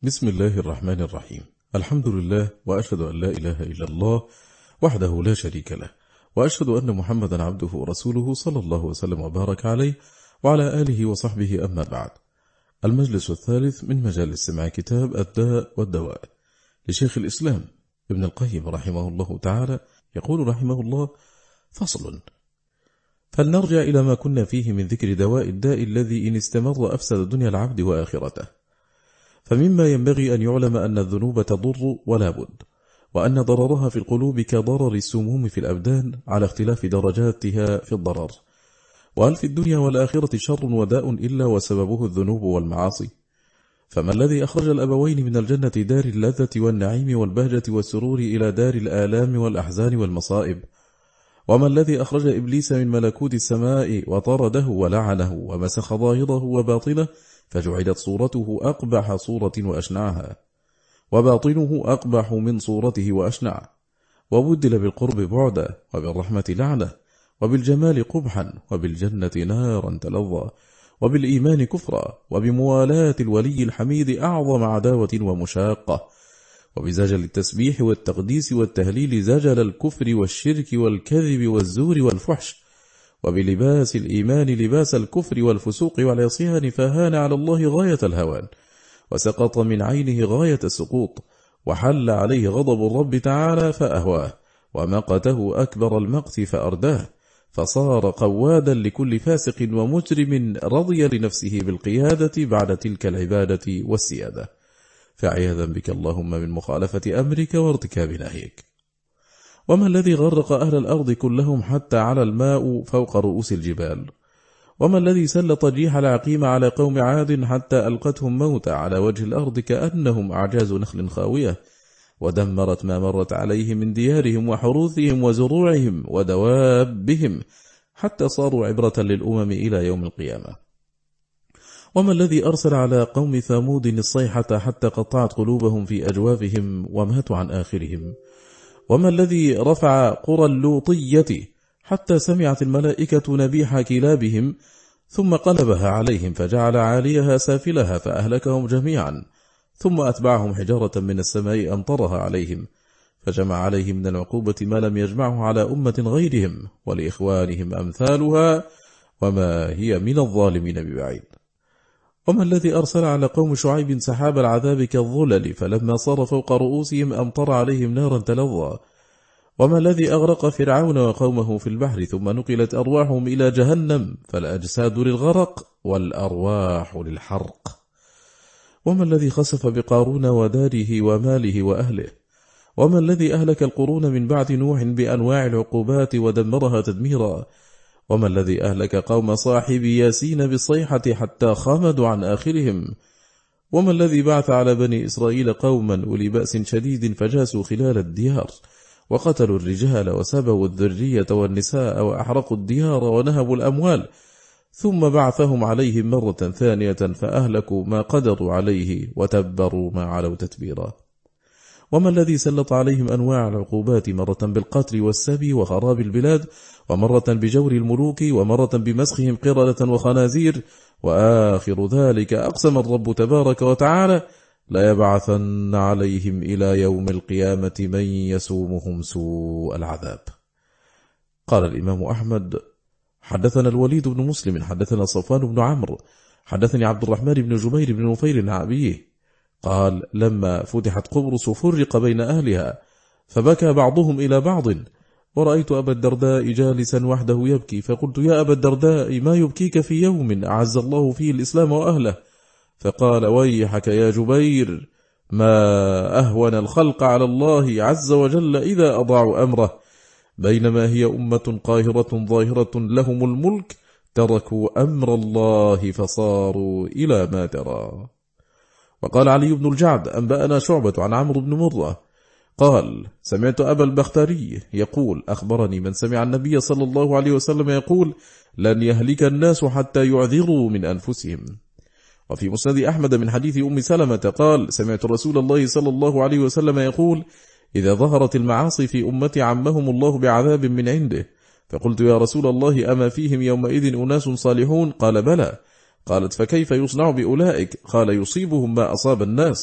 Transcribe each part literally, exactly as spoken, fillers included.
بسم الله الرحمن الرحيم. الحمد لله، وأشهد أن لا إله إلا الله وحده لا شريك له، وأشهد أن محمدا عبده ورسوله صلى الله وسلم وبارك عليه وعلى آله وصحبه. أما بعد، المجلس الثالث من مجالس سماع كتاب الداء والدواء لشيخ الإسلام ابن القيم رحمه الله تعالى. يقول رحمه الله: فصل. فلنرجع إلى ما كنا فيه من ذكر دواء الداء الذي إن استمر أفسد دنيا العبد وآخرته. فمما ينبغي أن يعلم أن الذنوب تضر ولا بد، وأن ضررها في القلوب كضرر السموم في الأبدان على اختلاف درجاتها في الضرر. وهل في الدنيا والآخرة شر وداء إلا وسببه الذنوب والمعاصي؟ فما الذي أخرج الأبوين من الجنة دار اللذة والنعيم والبهجة والسرور إلى دار الآلام والأحزان والمصائب؟ وما الذي أخرج إبليس من ملكوت السماء وطرده ولعنه ومسخ ظاهره وباطنه، فجعلت صورته أقبح صورة وأشنعها، وباطنه أقبح من صورته وأشنع، وبدل بالقرب بعدا، وبالرحمة لعنة، وبالجمال قبحا، وبالجنة نارا تلظى، وبالإيمان كفرا، وبموالاة الولي الحميد أعظم عداوة ومشاقة، وبزجل التسبيح والتقديس والتهليل زجل الكفر والشرك والكذب والزور والفحش، وبلباس الإيمان لباس الكفر والفسوق والعصيان، فهان على الله غاية الهوان، وسقط من عينه غاية السقوط، وحل عليه غضب الرب تعالى فأهواه، ومقته أكبر المقت فأرداه، فصار قوادا لكل فاسق ومجرم رضي لنفسه بالقيادة بعد تلك العبادة والسيادة. فعياذا بك اللهم من مخالفة أمرك وارتكاب نهيك. وما الذي غرق أهل الأرض كلهم حتى على الماء فوق رؤوس الجبال؟ وما الذي سلط الريح العقيم على قوم عاد حتى ألقتهم موتى على وجه الأرض كأنهم أعجاز نخل خاوية، ودمرت ما مرت عليهم من ديارهم وحروثهم وزروعهم ودوابهم، حتى صاروا عبرة للأمم إلى يوم القيامة؟ وما الذي أرسل على قوم ثمود الصيحة حتى قطعت قلوبهم في أجوافهم وماتوا عن آخرهم؟ وما الذي رفع قرى اللوطية حتى سمعت الملائكة نبيح كلابهم ثم قلبها عليهم فجعل عاليها سافلها فأهلكهم جميعا، ثم أتبعهم حجارة من السماء أمطرها عليهم، فجمع عليهم من العقوبة ما لم يجمعه على أمة غيرهم ولإخوانهم أمثالها، وما هي من الظالمين ببعيد. وما الذي أرسل على قوم شعيب سحاب العذاب كالظلل فلما صار فوق رؤوسهم أمطر عليهم نارا تلظى؟ وما الذي أغرق فرعون وقومه في البحر ثم نقلت أرواحهم إلى جهنم فالأجساد للغرق والأرواح للحرق؟ وما الذي خسف بقارون وداره وماله وأهله؟ وما الذي أهلك القرون من بعد نوح بأنواع العقوبات ودمرها تدميرا؟ وما الذي أهلك قوم صاحب ياسين بالصيحة حتى خامدوا عن آخرهم؟ وما الذي بعث على بني إسرائيل قوما أولي بأس شديد فجاسوا خلال الديار وقتلوا الرجال وسبوا الذرية والنساء وأحرقوا الديار ونهبوا الأموال، ثم بعثهم عليهم مرة ثانية فأهلكوا ما قدروا عليه وتبروا ما علوا تتبيرا؟ وما الذي سلط عليهم أنواع العقوبات مرة بالقتل والسبي وخراب البلاد، ومرة بجور الملوك، ومرة بمسخهم قردة وخنازير، وآخر ذلك أقسم الرب تبارك وتعالى لا يبعثن عليهم إلى يوم القيامة من يسومهم سوء العذاب. قال الإمام أحمد: حدثنا الوليد بن مسلم حدثنا صفوان بن عمرو حدثني عبد الرحمن بن جبير بن نفير عن أبيه قال: لما فتحت قبرص فرق بين أهلها فبكى بعضهم إلى بعض، ورأيت أبا الدرداء جالسا وحده يبكي، فقلت: يا أبا الدرداء ما يبكيك في يوم أعز الله فيه الإسلام وأهله؟ فقال: ويحك يا جبير، ما أهون الخلق على الله عز وجل إذا أضاعوا أمره، بينما هي أمة قاهرة ظاهرة لهم الملك تركوا أمر الله فصاروا إلى ما ترى. وقال علي بن الجعد: أنبأنا شعبة عن عمرو بن مرة قال: سمعت أبا البختري يقول: أخبرني من سمع النبي صلى الله عليه وسلم يقول: لن يهلك الناس حتى يعذروا من أنفسهم. وفي مسند أحمد من حديث أم سلمة قال: سمعت رسول الله صلى الله عليه وسلم يقول: إذا ظهرت المعاصي في أمتي عمهم الله بعذاب من عنده. فقلت: يا رسول الله أما فيهم يومئذ أناس صالحون؟ قال: بلى. قالت: فكيف يصنع بأولئك؟ قال: يصيبهم ما أصاب الناس.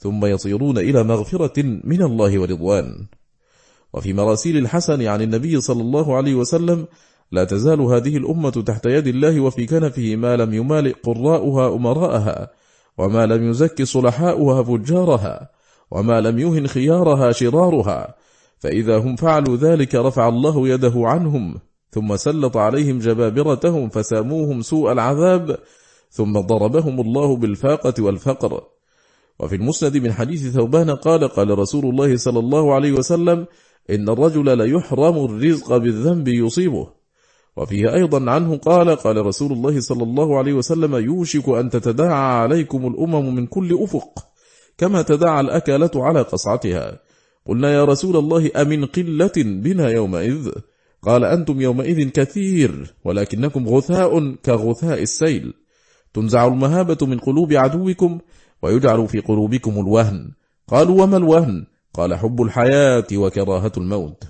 ثم يصيرون إلى مغفرة من الله ورضوان. وفي مراسيل الحسن عن النبي صلى الله عليه وسلم: لا تزال هذه الأمة تحت يد الله وفي كنفه ما لم يمالئ قراؤها أمراءها، وما لم يزك صلحاؤها فجارها، وما لم يهن خيارها شرارها، فإذا هم فعلوا ذلك رفع الله يده عنهم، ثم سلط عليهم جبابرتهم فساموهم سوء العذاب، ثم ضربهم الله بالفاقة والفقر. وفي المسند من حديث ثوبان قال: قال رسول الله صلى الله عليه وسلم: إن الرجل ليحرم الرزق بالذنب يصيبه. وفيه أيضا عنه قال: قال رسول الله صلى الله عليه وسلم: يوشك أن تتداعى عليكم الأمم من كل أفق كما تداعى الأكلة على قصعتها. قلنا: يا رسول الله، أمن قلة بنا يومئذ؟ قال: أنتم يومئذ كثير، ولكنكم غثاء كغثاء السيل، تنزع المهابة من قلوب عدوكم ويجعل في قلوبكم الوهن. قالوا: وما الوهن؟ قال: حب الحياة وكراهة الموت.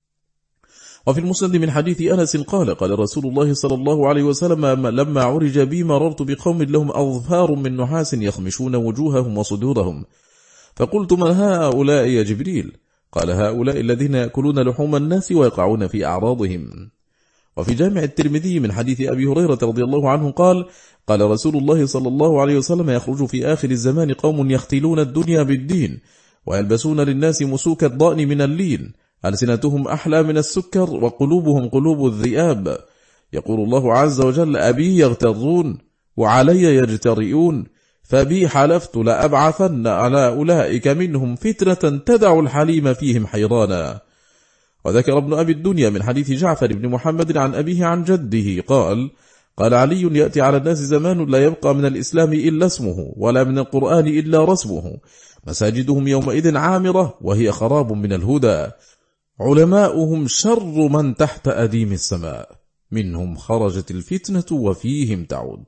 وفي المسند من حديث أنس قال: قال رسول الله صلى الله عليه وسلم: لما عرج بي مررت بقوم لهم أظفار من نحاس يخمشون وجوههم وصدورهم، فقلت: من هؤلاء يا جبريل؟ قال: هؤلاء الذين يأكلون لحوم الناس ويقعون في أعراضهم. وفي جامع الترمذي من حديث أبي هريرة رضي الله عنه قال: قال رسول الله صلى الله عليه وسلم: يخرج في آخر الزمان قوم يختلون الدنيا بالدين، ويلبسون للناس مسوك الضأن من اللين، ألسنتهم أحلى من السكر وقلوبهم قلوب الذئاب. يقول الله عز وجل: أبي يغترون وعلي يجترئون، فبي حلفت لأبعثن على أولئك منهم فتنة تدع الحليم فيهم حيرانا. وذكر ابن أبي الدنيا من حديث جعفر بن محمد عن أبيه عن جده قال: قال علي: يأتي على الناس زمان لا يبقى من الإسلام إلا اسمه، ولا من القرآن إلا رسمه، مساجدهم يومئذ عامرة وهي خراب من الهدى، علماؤهم شر من تحت أديم السماء، منهم خرجت الفتنة وفيهم تعود.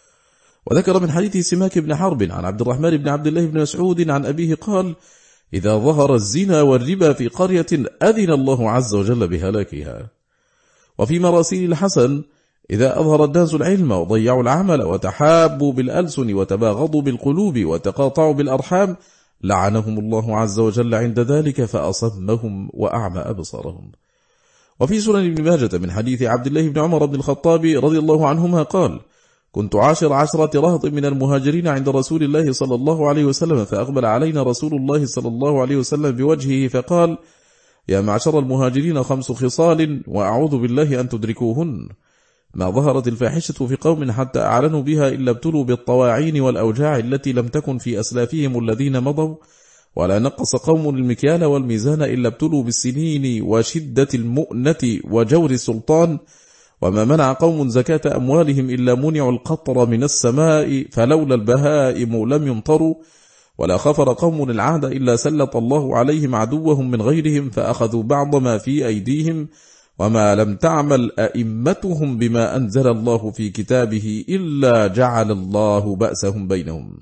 وذكر من حديث سماك بن حرب عن عبد الرحمن بن عبد الله بن مسعود عن أبيه قال: إذا ظهر الزنا والربا في قرية أذن الله عز وجل بهلاكها. وفي مراسيل الحسن: إذا أظهر الناس العلم وضيعوا العمل وتحابوا بالألسن وتباغضوا بالقلوب وتقاطعوا بالأرحام لعنهم الله عز وجل عند ذلك فأصمهم وأعمى أبصارهم. وفي سنن ابن ماجة من حديث عبد الله بن عمر بن الخطاب رضي الله عنهما قال: كنت عاشر عشرة رهط من المهاجرين عند رسول الله صلى الله عليه وسلم، فأقبل علينا رسول الله صلى الله عليه وسلم بوجهه فقال: يا معشر المهاجرين خمس خصال وأعوذ بالله أن تدركوهن: ما ظهرت الفاحشة في قوم حتى أعلنوا بها إلا ابتلوا بالطواعين والأوجاع التي لم تكن في أسلافهم الذين مضوا، ولا نقص قوم المكيال والميزان إلا ابتلوا بالسنين وشدة المؤنة وجور السلطان، وما منع قوم زكاة أموالهم إلا منعوا القطر من السماء فلولا البهائم لم يمطروا، ولا خفر قوم العهد إلا سلط الله عليهم عدوهم من غيرهم فأخذوا بعض ما في أيديهم، وما لم تعمل أئمتهم بما أنزل الله في كتابه إلا جعل الله بأسهم بينهم.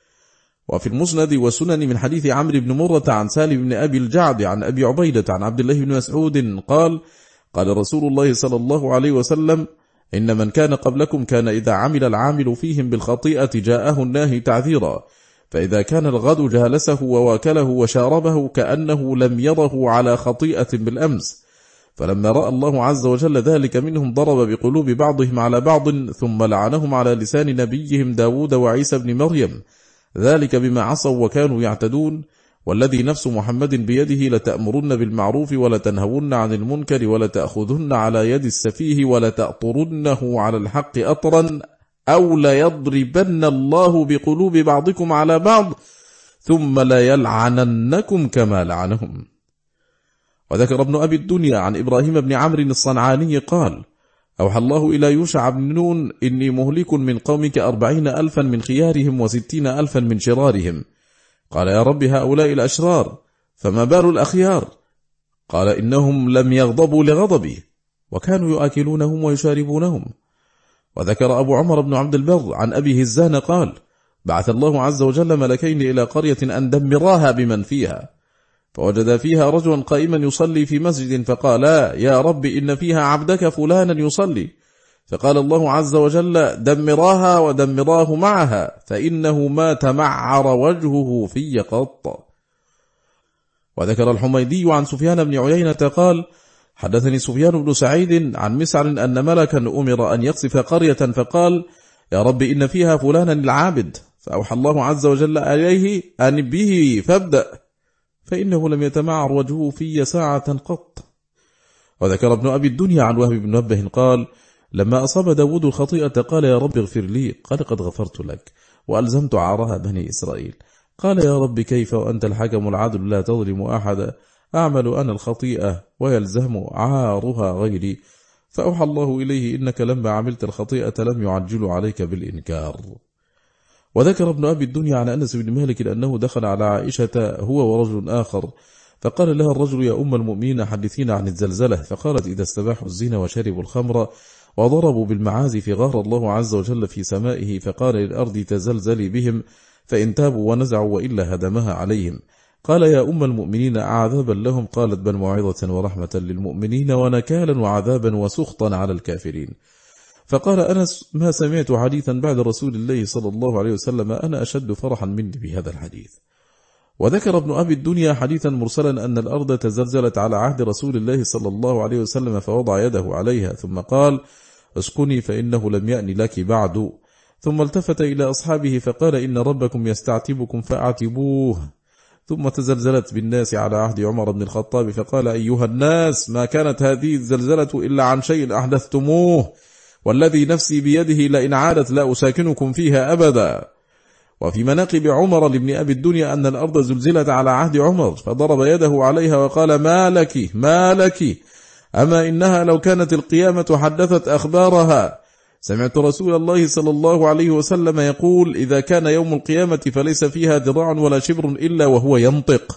وفي المسند والسنن من حديث عمرو بن مرة عن سالم بن أبي الجعد عن أبي عبيدة عن عبد الله بن مسعود قال: قال رسول الله صلى الله عليه وسلم: إن من كان قبلكم كان إذا عمل العامل فيهم بالخطيئة جاءه الناهي تعذيرا، فإذا كان الغد جالسه وواكله وشاربه كأنه لم يره على خطيئة بالأمس، فلما رأى الله عز وجل ذلك منهم ضرب بقلوب بعضهم على بعض، ثم لعنهم على لسان نبيهم داود وعيسى بن مريم، ذلك بما عصوا وكانوا يعتدون، والذي نفس محمد بيده لتأمرن بالمعروف ولتنهون عن المنكر ولتأخذن على يد السفيه ولتأطرنه على الحق أطرا أو ليضربن الله بقلوب بعضكم على بعض ثم ليلعننكم كما لعنهم. وذكر ابن أبي الدنيا عن إبراهيم بن عمرو الصنعاني قال: أوحى الله إلى يوشع بن نون: إني مهلك من قومك أربعين ألفا من خيارهم وستين ألفا من شرارهم. قال: يا رب هؤلاء الأشرار فما بال الأخيار؟ قال: إنهم لم يغضبوا لغضبي وكانوا يؤكلونهم ويشاربونهم. وذكر أبو عمر بن عبد البر عن أبي هزان قال: بعث الله عز وجل ملكين إلى قرية أن دمراها بمن فيها، فوجد فيها رجلا قائما يصلي في مسجد، فقالا: يا رب إن فيها عبدك فلانا يصلي، فقال الله عز وجل دمراها ودمراه معها فإنه ما تمعر وجهه في قط. وذكر الحميدي عن سفيان بن عيينة قال حدثني سفيان بن سعيد عن مسعر أن ملكا أمر أن يقصف قرية فقال يا رب إن فيها فلانا العابد، فأوحى الله عز وجل عليه أن به فابدأ، فإنه لم يتمعر وجهه في ساعة قط. وذكر ابن أبي الدنيا عن وهب بن منبه قال لما أصاب داود الخطيئة قال يا رب اغفر لي، قال قد غفرت لك وألزمت عارها بني إسرائيل. قال يا رب كيف وأنت الحكم العدل لا تظلم أحدا، أعمل أنا الخطيئة ويلزم عارها غيري، فأوحى الله إليه إنك لما عملت الخطيئة لم يعجل عليك بالإنكار. وذكر ابن أبي الدنيا عن أنس بن مالك أنه دخل على عائشة هو ورجل آخر فقال لها الرجل يا أم المؤمنين حدثين عن الزلزلة، فقالت إذا استباحوا الزنا وشربوا الخمر وضربوا بالمعازف غار الله عز وجل في سمائه فقال للأرض تزلزلي بهم فإن تابوا ونزعوا وإلا هدمها عليهم. قال يا أم المؤمنين أعذابا لهم؟ قالت بل موعظة ورحمة للمؤمنين ونكالا وعذابا وسخطا على الكافرين. فقال أنس ما سمعت حديثا بعد رسول الله صلى الله عليه وسلم أنا أشد فرحا مني بهذا الحديث. وذكر ابن أبي الدنيا حديثا مرسلا أن الأرض تزلزلت على عهد رسول الله صلى الله عليه وسلم فوضع يده عليها ثم قال اسكني فإنه لم يأن لك بعد، ثم التفت إلى أصحابه فقال إن ربكم يستعتبكم فأعتبوه. ثم تزلزلت بالناس على عهد عمر بن الخطاب فقال أيها الناس ما كانت هذه الزلزلة إلا عن شيء أحدثتموه، والذي نفسي بيده لئن عادت لا أساكنكم فيها أبدا. وفي مناقب عمر لابن أبي الدنيا أن الأرض زلزلت على عهد عمر فضرب يده عليها وقال ما لك ما لك، أما إنها لو كانت القيامة حدثت أخبارها. سمعت رسول الله صلى الله عليه وسلم يقول إذا كان يوم القيامة فليس فيها ذراع ولا شبر إلا وهو ينطق.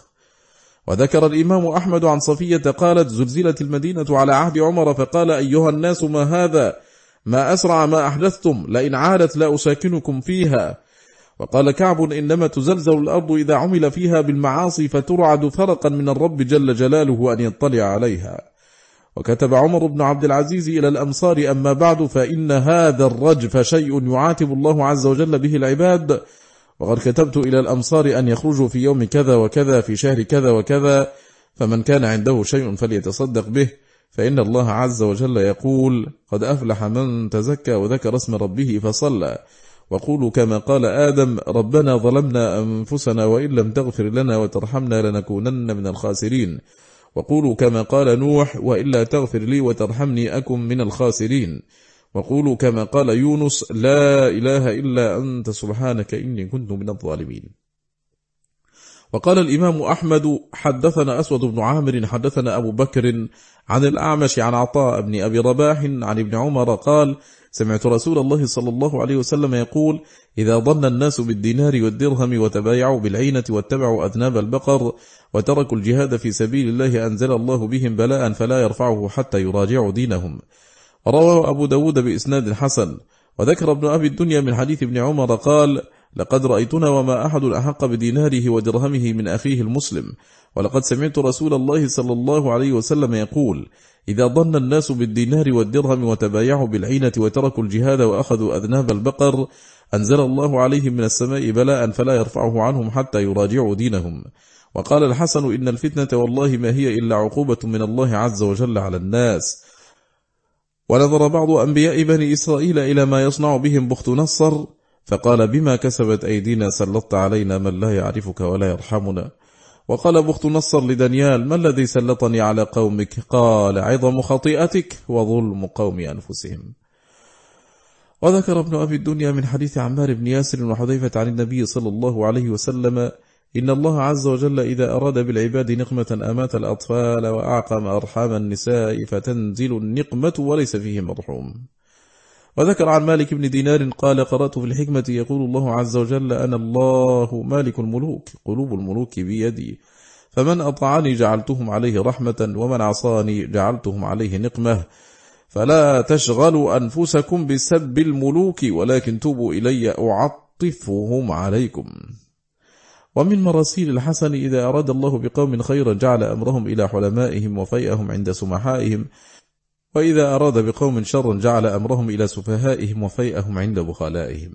وذكر الإمام أحمد عن صفية قالت زلزلت المدينة على عهد عمر فقال أيها الناس ما هذا، ما أسرع ما أحدثتم، لئن عادت لا أساكنكم فيها. وقال كعب إنما تزلزل الأرض إذا عمل فيها بالمعاصي فترعد فرقا من الرب جل جلاله أن يطلع عليها. وكتب عمر بن عبد العزيز إلى الأمصار أما بعد فإن هذا الرجف شيء يعاتب الله عز وجل به العباد، وقد كتبت إلى الأمصار أن يخرجوا في يوم كذا وكذا في شهر كذا وكذا، فمن كان عنده شيء فليتصدق به، فإن الله عز وجل يقول قد أفلح من تزكى وذكر اسم ربه فصلى. وقولوا كما قال آدم ربنا ظلمنا أنفسنا وإن لم تغفر لنا وترحمنا لنكونن من الخاسرين. وقولوا كما قال نوح وإلا تغفر لي وترحمني أكن من الخاسرين. وقولوا كما قال يونس لا إله إلا أنت سبحانك إني كنت من الظالمين. وقال الإمام أحمد حدثنا أسود بن عامر حدثنا أبو بكر عن الأعمش عن عطاء بن أبي رباح عن ابن عمر قال سمعت رسول الله صلى الله عليه وسلم يقول إذا ظن الناس بالدينار والدرهم وتبايعوا بالعينة واتبعوا أذناب البقر وتركوا الجهاد في سبيل الله أنزل الله بهم بلاء فلا يرفعه حتى يراجعوا دينهم. رواه أبو داود بإسناد حسن. وذكر ابن أبي الدنيا من حديث ابن عمر قال لقد رأيتنا وما أحد أحق بديناره ودرهمه من أخيه المسلم، ولقد سمعت رسول الله صلى الله عليه وسلم يقول إذا ظن الناس بالدينار والدرهم وتبايعوا بالعينة وتركوا الجهاد وأخذوا أذناب البقر أنزل الله عليهم من السماء بلاء فلا يرفعه عنهم حتى يراجعوا دينهم. وقال الحسن إن الفتنة والله ما هي إلا عقوبة من الله عز وجل على الناس. ونظر بعض أنبياء بني إسرائيل إلى ما يصنع بهم بخت نصر فقال بما كسبت أيدينا سلطت علينا من لا يعرفك ولا يرحمنا. وقال بخت نصر لدانيال ما الذي سلطني على قومك؟ قال عظم خطيئتك وظلم قوم أنفسهم. وذكر ابن أبي الدنيا من حديث عمار بن ياسر وحذيفة عن النبي صلى الله عليه وسلم إن الله عز وجل إذا أراد بالعباد نقمة أمات الأطفال وأعقم أرحام النساء فتنزل النقمة وليس فيه مرحوم. وذكر عن مالك بن دينار قال قرأت في الحكمة يقول الله عز وجل أنا الله مالك الملوك قلوب الملوك بيدي، فمن أطاعني جعلتهم عليه رحمة ومن عصاني جعلتهم عليه نقمة، فلا تشغلوا أنفسكم بسب الملوك ولكن توبوا إلي أعطفهم عليكم. ومن مراسيل الحسن إذا أراد الله بقوم خيرا جعل أمرهم إلى حلمائهم وفيئهم عند سمحائهم وإذا أراد بقوم شرا جعل أمرهم إلى سفهائهم وفيئهم عند بخلائهم.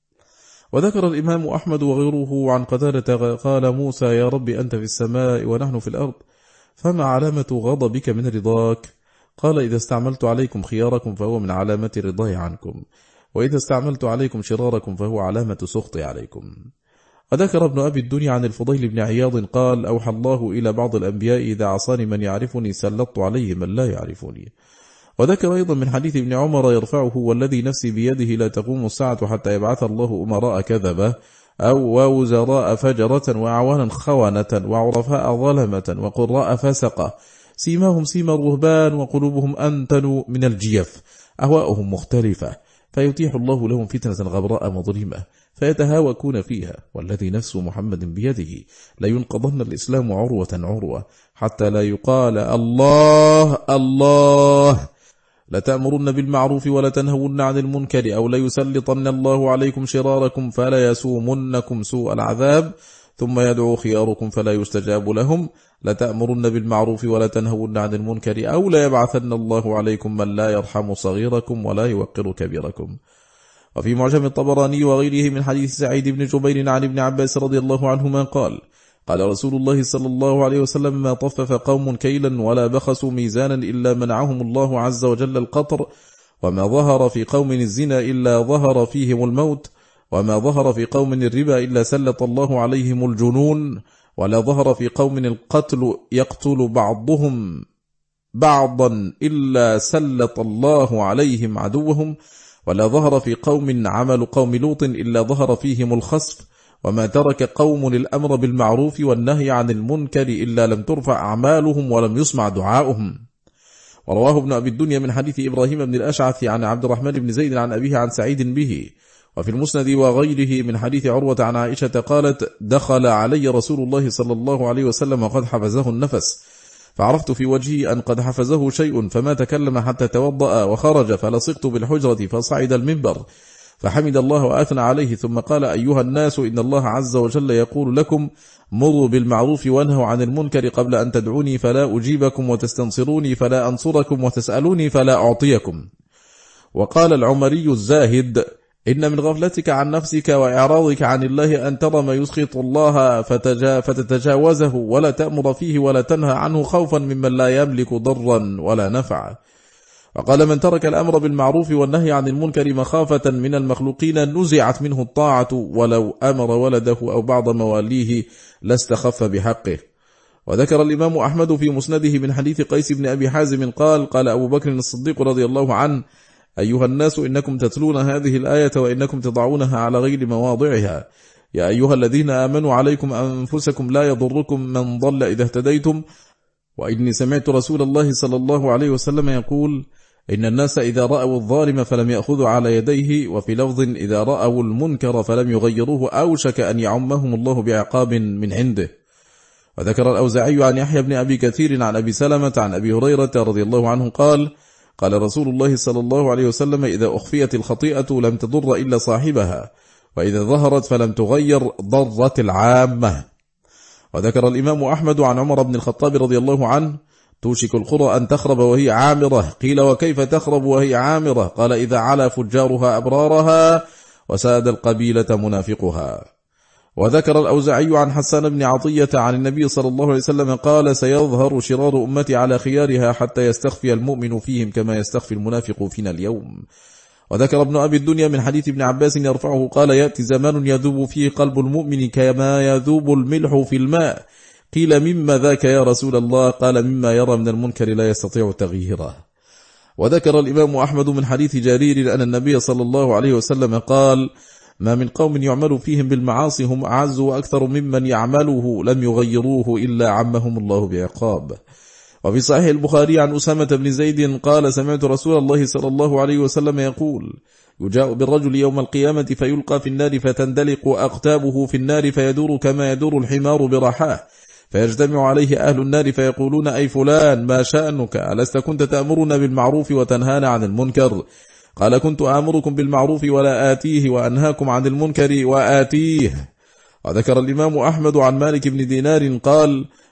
وذكر الإمام أحمد وغيره عن قتادة قال موسى: يا رب أنت في السماء ونحن في الأرض، فما علامة غضبك من رضاك؟ قال: إذا استعملت عليكم خياركم فهو من علامة رضاي عنكم، وإذا استعملت عليكم شراركم فهو علامة سخطي عليكم. وذكر ابن أبي الدنيا عن الفضيل بن عياض قال: أوحى الله إلى بعض الأنبياء: إذا عصاني من يعرفني سلطت عليه من لا يعرفني. وذكر أيضا من حديث ابن عمر يرفعه: والذي نفسي بيده لا تقوم الساعة حتى يبعث الله أمراء كذبة أو ووزراء فجرة وأعوانا خونة وعرفاء ظلمة وقراء فسقة، سيماهم سيما الرهبان وقلوبهم أنتن من الجيف، أهواؤهم مختلفة، فيتيح الله لهم فتنة غبراء مظلمة فيتهاوكون فيها. والذي نفس محمد بيده لينقضن الإسلام عروة عروة حتى لا يقال الله الله، لتأمرن بالمعروف ولا تنهون عن المنكر أو ليسلطن الله عليكم شراركم فلا يسومنكم سوء العذاب ثم يدعو خياركم فلا يستجاب لهم، لتأمرن بالمعروف ولا تنهون عن المنكر أو لا يبعثن الله عليكم من لا يرحم صغيركم ولا يوقر كبيركم. وفي معجم الطبراني وغيره من حديث سعيد بن جبير عن ابن عباس رضي الله عنهما قال: قال رسول الله صلى الله عليه وسلم: ما طفف قوم كيلا ولا بخسوا ميزانا إلا منعهم الله عز وجل القطر، وما ظهر في قوم الزنا إلا ظهر فيهم الموت، وما ظهر في قوم الربا إلا سلط الله عليهم الجنون، ولا ظهر في قوم القتل يقتل بعضهم بعضا إلا سلط الله عليهم عدوهم، ولا ظهر في قوم عمل قوم لوط إلا ظهر فيهم الخسف، وما ترك قوم الأمر بالمعروف والنهي عن المنكر إلا لم ترفع أعمالهم ولم يسمع دعاؤهم. ورواه ابن أبي الدنيا من حديث إبراهيم بن الأشعث عن عبد الرحمن بن زيد عن أبيه عن سعيد به. وفي المسند وغيره من حديث عروة عن عائشة قالت: دخل علي رسول الله صلى الله عليه وسلم وقد حفزه النفس، فعرفت في وجهه أن قد حفزه شيء، فما تكلم حتى توضأ وخرج، فلصقت بالحجرة فصعد المنبر فحمد الله وأثنى عليه، ثم قال: أيها الناس، إن الله عز وجل يقول لكم: مروا بالمعروف وانهوا عن المنكر قبل أن تدعوني فلا أجيبكم، وتستنصروني فلا أنصركم، وتسألوني فلا أعطيكم. وقال العمري الزاهد: إن من غفلتك عن نفسك وإعراضك عن الله أن ترى ما يسخط الله فتتجاوزه ولا تأمر فيه ولا تنهى عنه خوفا ممن لا يملك ضرا ولا نفعا. وقال: من ترك الأمر بالمعروف والنهي عن المنكر مخافة من المخلوقين نزعت منه الطاعة، ولو أمر ولده أو بعض مواليه لاستخف بحقه. وذكر الإمام أحمد في مسنده من حديث قيس بن أبي حازم قال: قال أبو بكر الصديق رضي الله عنه: أيها الناس، إنكم تتلون هذه الآية وإنكم تضعونها على غير مواضعها. يا أيها الذين آمنوا عليكم أنفسكم لا يضركم من ضل إذا اهتديتم. وإني سمعت رسول الله صلى الله عليه وسلم يقول: إن الناس إذا رأوا الظالم فلم يأخذوا على يديه، وفي لفظ: إذا رأوا المنكر فلم يغيروه أوشك أن يعمهم الله بعقاب من عنده. وذكر الأوزاعي عن يحيى بن أبي كثير عن أبي سلمة عن أبي هريرة رضي الله عنه قال: قال رسول الله صلى الله عليه وسلم: إذا أخفيت الخطيئة لم تضر إلا صاحبها، وإذا ظهرت فلم تغير ضرت العامة. وذكر الإمام أحمد عن عمر بن الخطاب رضي الله عنه: توشك القرى أن تخرب وهي عامرة. قيل: وكيف تخرب وهي عامرة؟ قال: إذا علا فجارها أبرارها وساد القبيلة منافقها. وذكر الأوزاعي عن حسان بن عطية عن النبي صلى الله عليه وسلم قال: سيظهر شرار أمتي على خيارها حتى يستخفي المؤمن فيهم كما يستخفي المنافق فينا اليوم. وذكر ابن أبي الدنيا من حديث ابن عباس يرفعه قال: يأتي زمان يذوب فيه قلب المؤمن كما يذوب الملح في الماء. قيل: مما ذاك يا رسول الله؟ قال: مما يرى من المنكر لا يستطيع تغييره. وذكر الإمام أحمد من حديث جرير أن النبي صلى الله عليه وسلم قال: ما من قوم يعمل فيهم بالمعاصي هم أعز وأكثر ممن يعمله لم يغيروه إلا عمهم الله بعقاب. وفي صحيح البخاري عن أسامة بن زيد قال: سمعت رسول الله صلى الله عليه وسلم يقول: يجاء بالرجل يوم القيامة فيلقى في النار فتندلق أقتابه في النار فيدور كما يدور الحمار برحاه، فيجتمع عليه أهل النار فيقولون: أي فلان، ما شأنك؟ ألست كنت تأمرنا بالمعروف وتنهانا عن المنكر؟ قال: كنت آمركم بالمعروف ولا آتيه، وأنهاكم عن المنكر وآتيه. وذكر الإمام أحمد عن مالك بن دينار قال: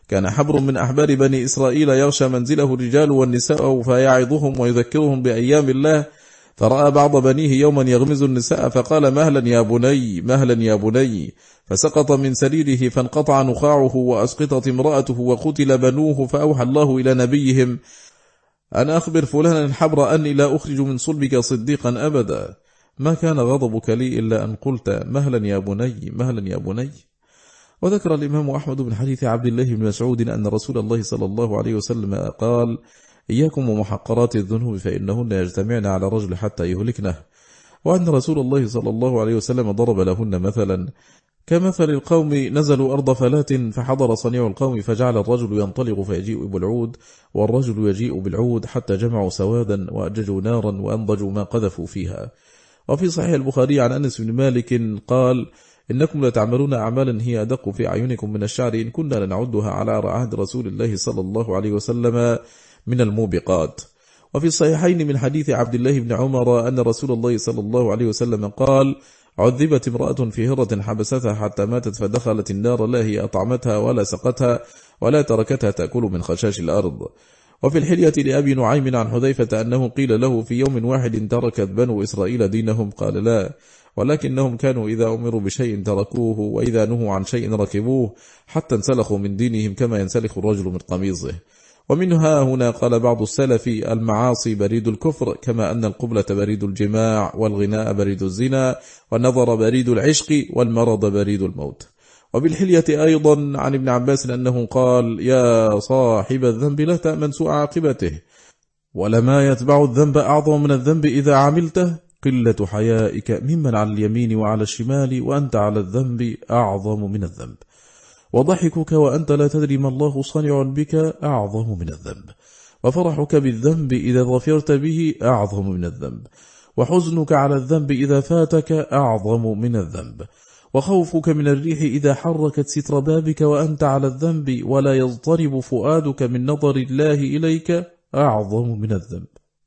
كان حبر من أحبار بني إسرائيل يغشى منزله الرجال والنساء فيعظهم ويذكرهم بأيام الله، فرأى بعض بنيه يوما يغمز النساء فقال مهلا يا بني مهلا يا بني، فسقط من سريره فانقطع نخاعه وأسقطت امرأته وقتل بنوه، فأوحى الله إلى نبيهم أن أخبر فلانا الحبر أني لا أخرج من صلبك صديقا أبدا، ما كان غضبك لي إلا أن قلت مهلا يا بني مهلا يا بني. وذكر الإمام أحمد بن حديث عبد الله بن مسعود أن رسول الله صلى الله عليه وسلم قال إياكم ومحقرات الذنوب فإنهن يجتمعن على رجل حتى يهلكنه، وأن رسول الله صلى الله عليه وسلم ضرب لهن مثلا كمثل القوم نزلوا أرض فلات فحضر صنيع القوم فجعل الرجل ينطلق فيجيء بالعود والرجل يجيء بالعود حتى جمعوا سوادا وأججوا نارا وأنضجوا ما قذفوا فيها. وفي صحيح البخاري عن أنس بن مالك قال إنكم لتعملون أعمالا هي أدق في أعينكم من الشعر إن كنا لنعدها على عهد رسول الله صلى الله عليه وسلم من الموبقات. وفي الصحيحين من حديث عبد الله بن عمر أن رسول الله صلى الله عليه وسلم قال عذبت امرأة في هرة حبستها حتى ماتت فدخلت النار لا هي أطعمتها ولا سقتها ولا تركتها تأكل من خشاش الأرض. وفي الحلية لأبي نعيم عن حذيفة أنه قيل له في يوم واحد تركت بنو إسرائيل دينهم؟ قال لا، ولكنهم كانوا إذا أمروا بشيء تركوه وإذا نهوا عن شيء ركبوه حتى انسلخوا من دينهم كما ينسلخ الرجل من قميصه. ومنها هنا قال بعض السلف المعاصي بريد الكفر، كما أن القبلة بريد الجماع والغناء بريد الزنا والنظر بريد العشق والمرض بريد الموت. وبالحلية أيضا عن ابن عباس أنه قال يا صاحب الذنب لا تأمن سوء عاقبته، ولما يتبع الذنب أعظم من الذنب إذا عملته، قلة حيائك ممن على اليمين وعلى الشمال وأنت على الذنب أعظم من الذنب، وضحكك وأنت لا تدري ما الله صانع بك أعظم من الذنب، وفرحك بالذنب إذا ظفرت به أعظم من الذنب، وحزنك على الذنب إذا فاتك أعظم من الذنب، وخوفك من الريح إذا حركت ستر بابك وأنت على الذنب ولا يضطرب فؤادك من نظر الله إليك أعظم من الذنب.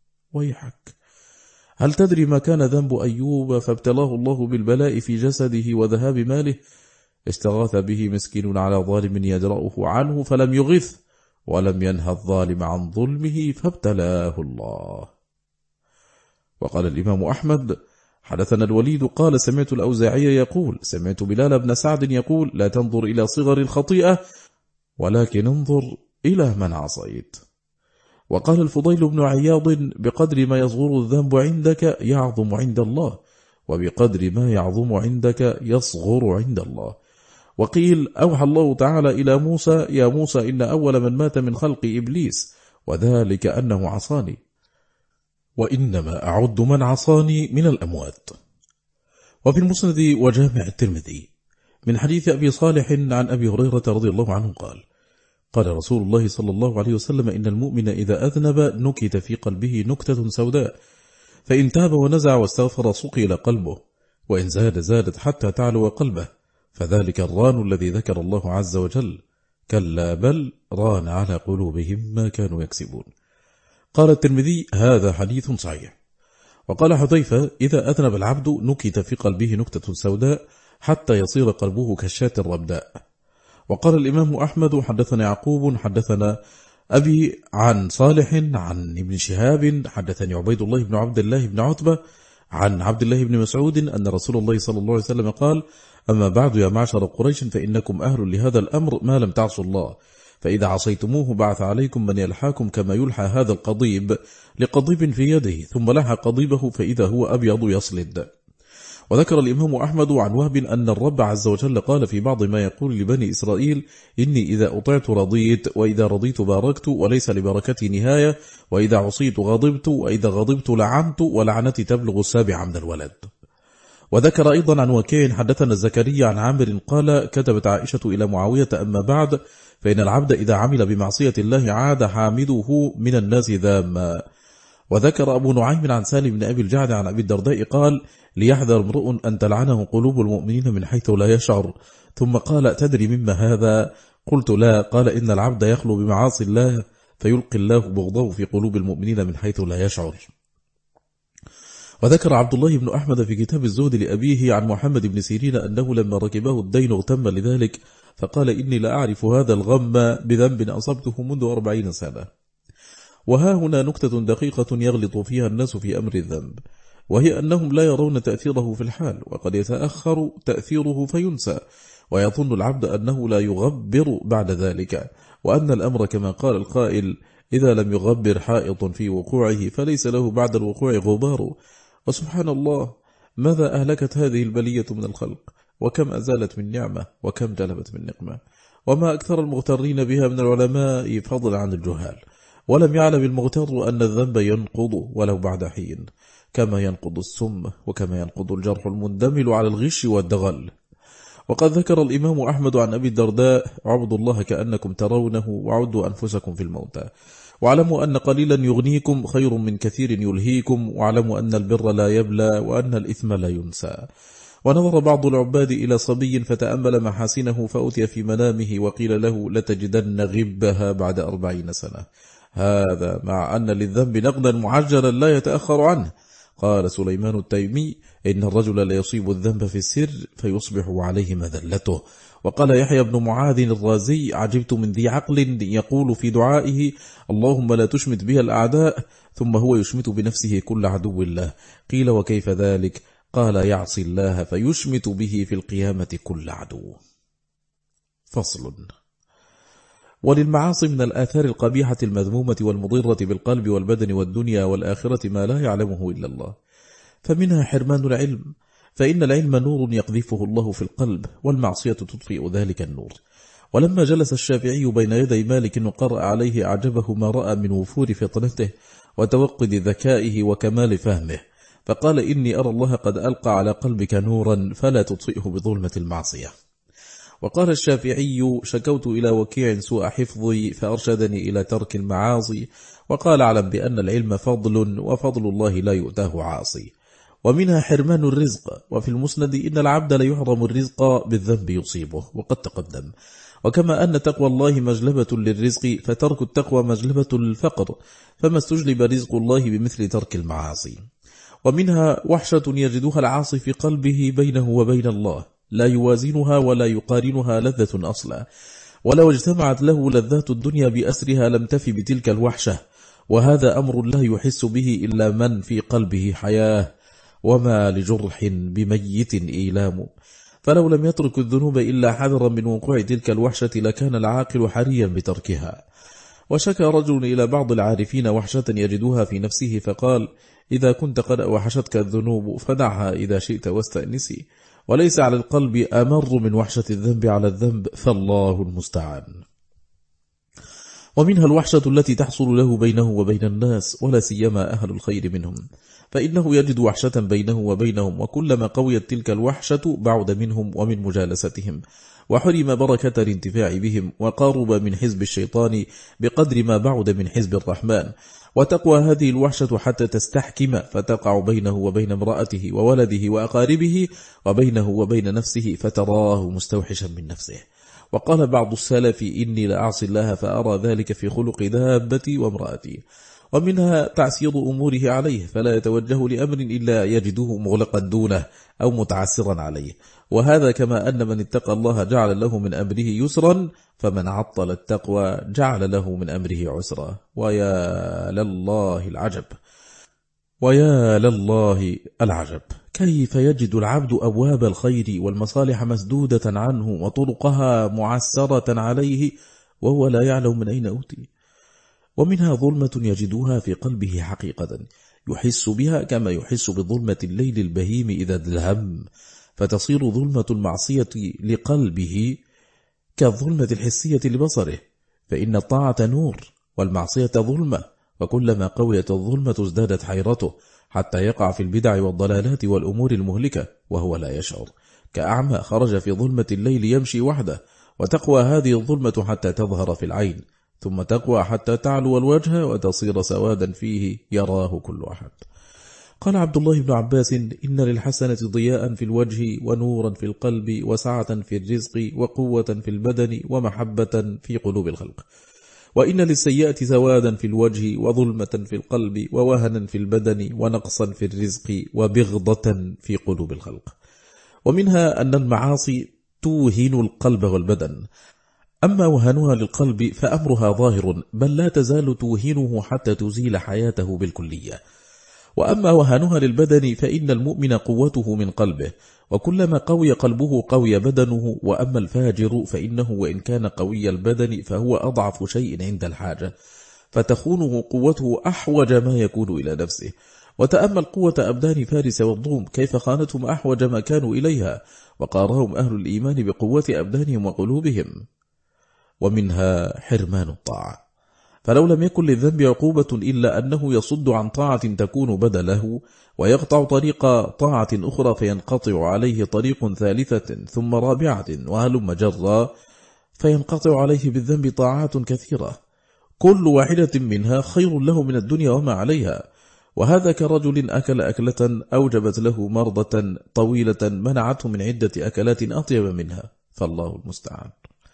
ويحك، هل تدري ما كان ذنب أيوب فابتلاه الله بالبلاء في جسده وذهاب ماله؟ استغاث به مسكين على ظالم يدرأه عنه فلم يغث، ولم ينهى الظالم عن ظلمه فابتلاه الله. وقال الإمام أحمد حدثنا الوليد قال سمعت الأوزاعي يقول سمعت بلال بن سعد يقول لا تنظر إلى صغر الخطيئة ولكن انظر إلى من عصيت. وقال الفضيل بن عياض بقدر ما يصغر الذنب عندك يعظم عند الله، وبقدر ما يعظم عندك يصغر عند الله. وقيل أوحى الله تعالى إلى موسى يا موسى إن أول من مات من خلق إبليس وذلك أنه عصاني، وإنما أعد من عصاني من الأموات. وفي المسند وجامع الترمذي من حديث أبي صالح عن أبي هريرة رضي الله عنه قال قال رسول الله صلى الله عليه وسلم إن المؤمن إذا أذنب نكت في قلبه نكتة سوداء، فإن تاب ونزع واستغفر صقل قلبه، وإن زاد زادت حتى تعلو قلبه، فذلك الران الذي ذكر الله عز وجل، كلا بل ران على قلوبهم ما كانوا يكسبون. قال الترمذي هذا حديث صحيح. وقال حذيفة إذا أذنب العبد نكت في قلبه نكتة سوداء حتى يصير قلبه كالشاة الربداء. وقال الإمام أحمد حدثنا يعقوب حدثنا أبي عن صالح عن ابن شهاب حدثني عبيد الله بن عبد الله بن عتبة عن عبد الله بن مسعود أن رسول الله صلى الله عليه وسلم قال أما بعد يا معشر قريش فإنكم أهل لهذا الأمر ما لم تعصوا الله، فإذا عصيتموه بعث عليكم من يلحاكم كما يلحى هذا القضيب لقضيب في يده، ثم لحى قضيبه فإذا هو أبيض يصلد. وذكر الإمام أحمد عن وهب أن الرب عز وجل قال في بعض ما يقول لبني إسرائيل إني إذا أطعت رضيت وإذا رضيت باركت وليس لبركتي نهاية، وإذا عصيت غضبت وإذا غضبت لعنت ولعنتي تبلغ السابع من الولد. وذكر أيضا عن وكيع حدثنا الزكريا عن عامر قال كتبت عائشة إلى معاوية أما بعد فإن العبد إذا عمل بمعصية الله عاد حامده من الناس ذاما. وذكر أبو نعيم عن سالم بن أبي الجعد عن أبي الدرداء قال ليحذر امرؤ أن تلعنه قلوب المؤمنين من حيث لا يشعر، ثم قال تدري مما هذا؟ قلت لا. قال إن العبد يخلو بمعاصي الله فيلقي الله بغضه في قلوب المؤمنين من حيث لا يشعر. وذكر عبد الله بن أحمد في كتاب الزهد لأبيه عن محمد بن سيرين أنه لما ركبه الدين اغتم لذلك فقال إني لا أعرف هذا الغم بذنب أصبته منذ أربعين سنة. وها هنا نكتة دقيقة يغلط فيها الناس في أمر الذنب، وهي أنهم لا يرون تأثيره في الحال، وقد يتأخر تأثيره فينسى، ويظن العبد أنه لا يغبر بعد ذلك، وأن الأمر كما قال القائل: إذا لم يغبر حائط في وقوعه فليس له بعد الوقوع غبار. وسبحان الله، ماذا أهلكت هذه البلية من الخلق، وكم أزالت من نعمة، وكم جلبت من نقمة، وما أكثر المغترين بها من العلماء فضلا عن الجهال. ولم يعلم المغتر أن الذنب ينقض ولو بعد حين، كما ينقض السم، وكما ينقض الجرح المندمل على الغش والدغل. وقد ذكر الإمام أحمد عن أبي الدرداء: اعبدوا الله كأنكم ترونه، وعدوا أنفسكم في الموتى، واعلموا أن قليلا يغنيكم خير من كثير يلهيكم، واعلموا أن البر لا يبلى، وأن الإثم لا ينسى. ونظر بعض العباد إلى صبي فتأمل محاسنه، فأتي في منامه وقيل له: لتجدن غبها بعد أربعين سنة. هذا مع أن للذنب نقدا معجلا لا يتأخر عنه. قال سليمان التيمي: إن الرجل ليصيب الذنب في السر فيصبح عليه مذلته. وقال يحيى بن معاذ الرازي: عجبت من ذي عقل يقول في دعائه: اللهم لا تشمت بها الأعداء، ثم هو يشمت بنفسه كل عدو الله. قيل: وكيف ذلك؟ قال: يعصي الله فيشمت به في القيامة كل عدو. فصل. وللمعاصي من الآثار القبيحة المذمومة والمضرة بالقلب والبدن والدنيا والآخرة ما لا يعلمه إلا الله. فمنها حرمان العلم، فإن العلم نور يقذفه الله في القلب، والمعصية تطفئ ذلك النور. ولما جلس الشافعي بين يدي مالك وقرأ عليه أعجبه ما رأى من وفور فطنته وتوقد ذكائه وكمال فهمه، فقال: إني أرى الله قد ألقى على قلبك نورا فلا تطفئه بظلمة المعصية. وقال الشافعي: شكوت إلى وكيع سوء حفظي فأرشدني إلى ترك المعاصي. وقال: اعلم بأن العلم فضل، وفضل الله لا يؤتاه عاصي. ومنها حرمان الرزق، وفي المسند: إن العبد ليحرم الرزق بالذنب يصيبه، وقد تقدم. وكما أن تقوى الله مجلبة للرزق، فترك التقوى مجلبة للفقر، فما استجلب رزق الله بمثل ترك المعاصي. ومنها وحشة يجدها العاصي في قلبه بينه وبين الله، لا يوازنها ولا يقارنها لذة أصلا، ولو اجتمعت له لذات الدنيا بأسرها لم تفي بتلك الوحشة. وهذا أمر لا يحس به إلا من في قلبه حياة، وما لجرح بميت إيلام. فلو لم يترك الذنوب إلا حذرا من وقوع تلك الوحشة لكان العاقل حريا بتركها. وشكى رجل إلى بعض العارفين وحشة يجدها في نفسه، فقال: إذا كنت قد وحشتك الذنوب فدعها إذا شئت واستأنسي، وليس على القلب أمر من وحشة الذنب على الذنب، فالله المستعان. ومنها الوحشة التي تحصل له بينه وبين الناس، ولا سيما أهل الخير منهم، فإنه يجد وحشة بينه وبينهم، وكلما قويت تلك الوحشة بعد منهم ومن مجالستهم، وحرم بركة الانتفاع بهم، وقارب من حزب الشيطان بقدر ما بعد من حزب الرحمن. وتقوى هذه الوحشة حتى تستحكم، فتقع بينه وبين امرأته وولده وأقاربه، وبينه وبين نفسه، فتراه مستوحشا من نفسه. وقال بعض السلف: إني لأعصي الله فأرى ذلك في خلق دابتي وامرأتي. ومنها تعسير أموره عليه، فلا يتوجه لأمر إلا يجده مغلقا دونه أو متعسرا عليه. وهذا كما أن من اتقى الله جعل له من أمره يسرا، فمن عطل التقوى جعل له من أمره عسرا. ويا لله العجب، ويا لله العجب، كيف يجد العبد أبواب الخير والمصالح مسدودة عنه وطرقها معسرة عليه وهو لا يعلم من أين أوتي. ومنها ظلمة يجدها في قلبه حقيقة، يحس بها كما يحس بظلمة الليل البهيم إذا ادلهم، فتصير ظلمة المعصية لقلبه كالظلمة الحسية لبصره، فإن الطاعة نور والمعصية ظلمة، وكلما قويت الظلمة ازدادت حيرته، حتى يقع في البدع والضلالات والأمور المهلكة وهو لا يشعر، كأعمى خرج في ظلمة الليل يمشي وحده. وتقوى هذه الظلمة حتى تظهر في العين، ثم تقوى حتى تعلو الوجه وتصير سوادا فيه يراه كل أحد. قال عبد الله بن عباس: إن للحسنة ضياء في الوجه، ونورا في القلب، وسعة في الرزق، وقوة في البدن، ومحبة في قلوب الخلق. وإن للسيئة سوادا في الوجه، وظلمة في القلب، ووهنا في البدن، ونقصا في الرزق، وبغضة في قلوب الخلق. ومنها أن المعاصي توهن القلب والبدن. أما وهنها للقلب فأمرها ظاهر، بل لا تزال توهنه حتى تزيل حياته بالكلية. وأما وهنها للبدن فإن المؤمن قوته من قلبه، وكلما قوي قلبه قوي بدنه. وأما الفاجر فإنه وإن كان قوي البدن فهو أضعف شيء عند الحاجة، فتخونه قوته أحوج ما يكون إلى نفسه. وتأمل قوة أبدان فارس والروم كيف خانتهم أحوج ما كانوا إليها، وقارهم أهل الإيمان بقوة أبدانهم وقلوبهم. ومنها حرمان الطاعة، فلو لم يكن للذنب عقوبة إلا أنه يصد عن طاعة تكون بدله، ويقطع طريق طاعة أخرى فينقطع عليه طريق ثالثة ثم رابعة وهلم جرا، فينقطع عليه بالذنب طاعات كثيرة كل واحدة منها خير له من الدنيا وما عليها. وهذا كرجل أكل أكلة أوجبت له مرضة طويلة منعته من عدة أكلات أطيب منها، فالله المستعان.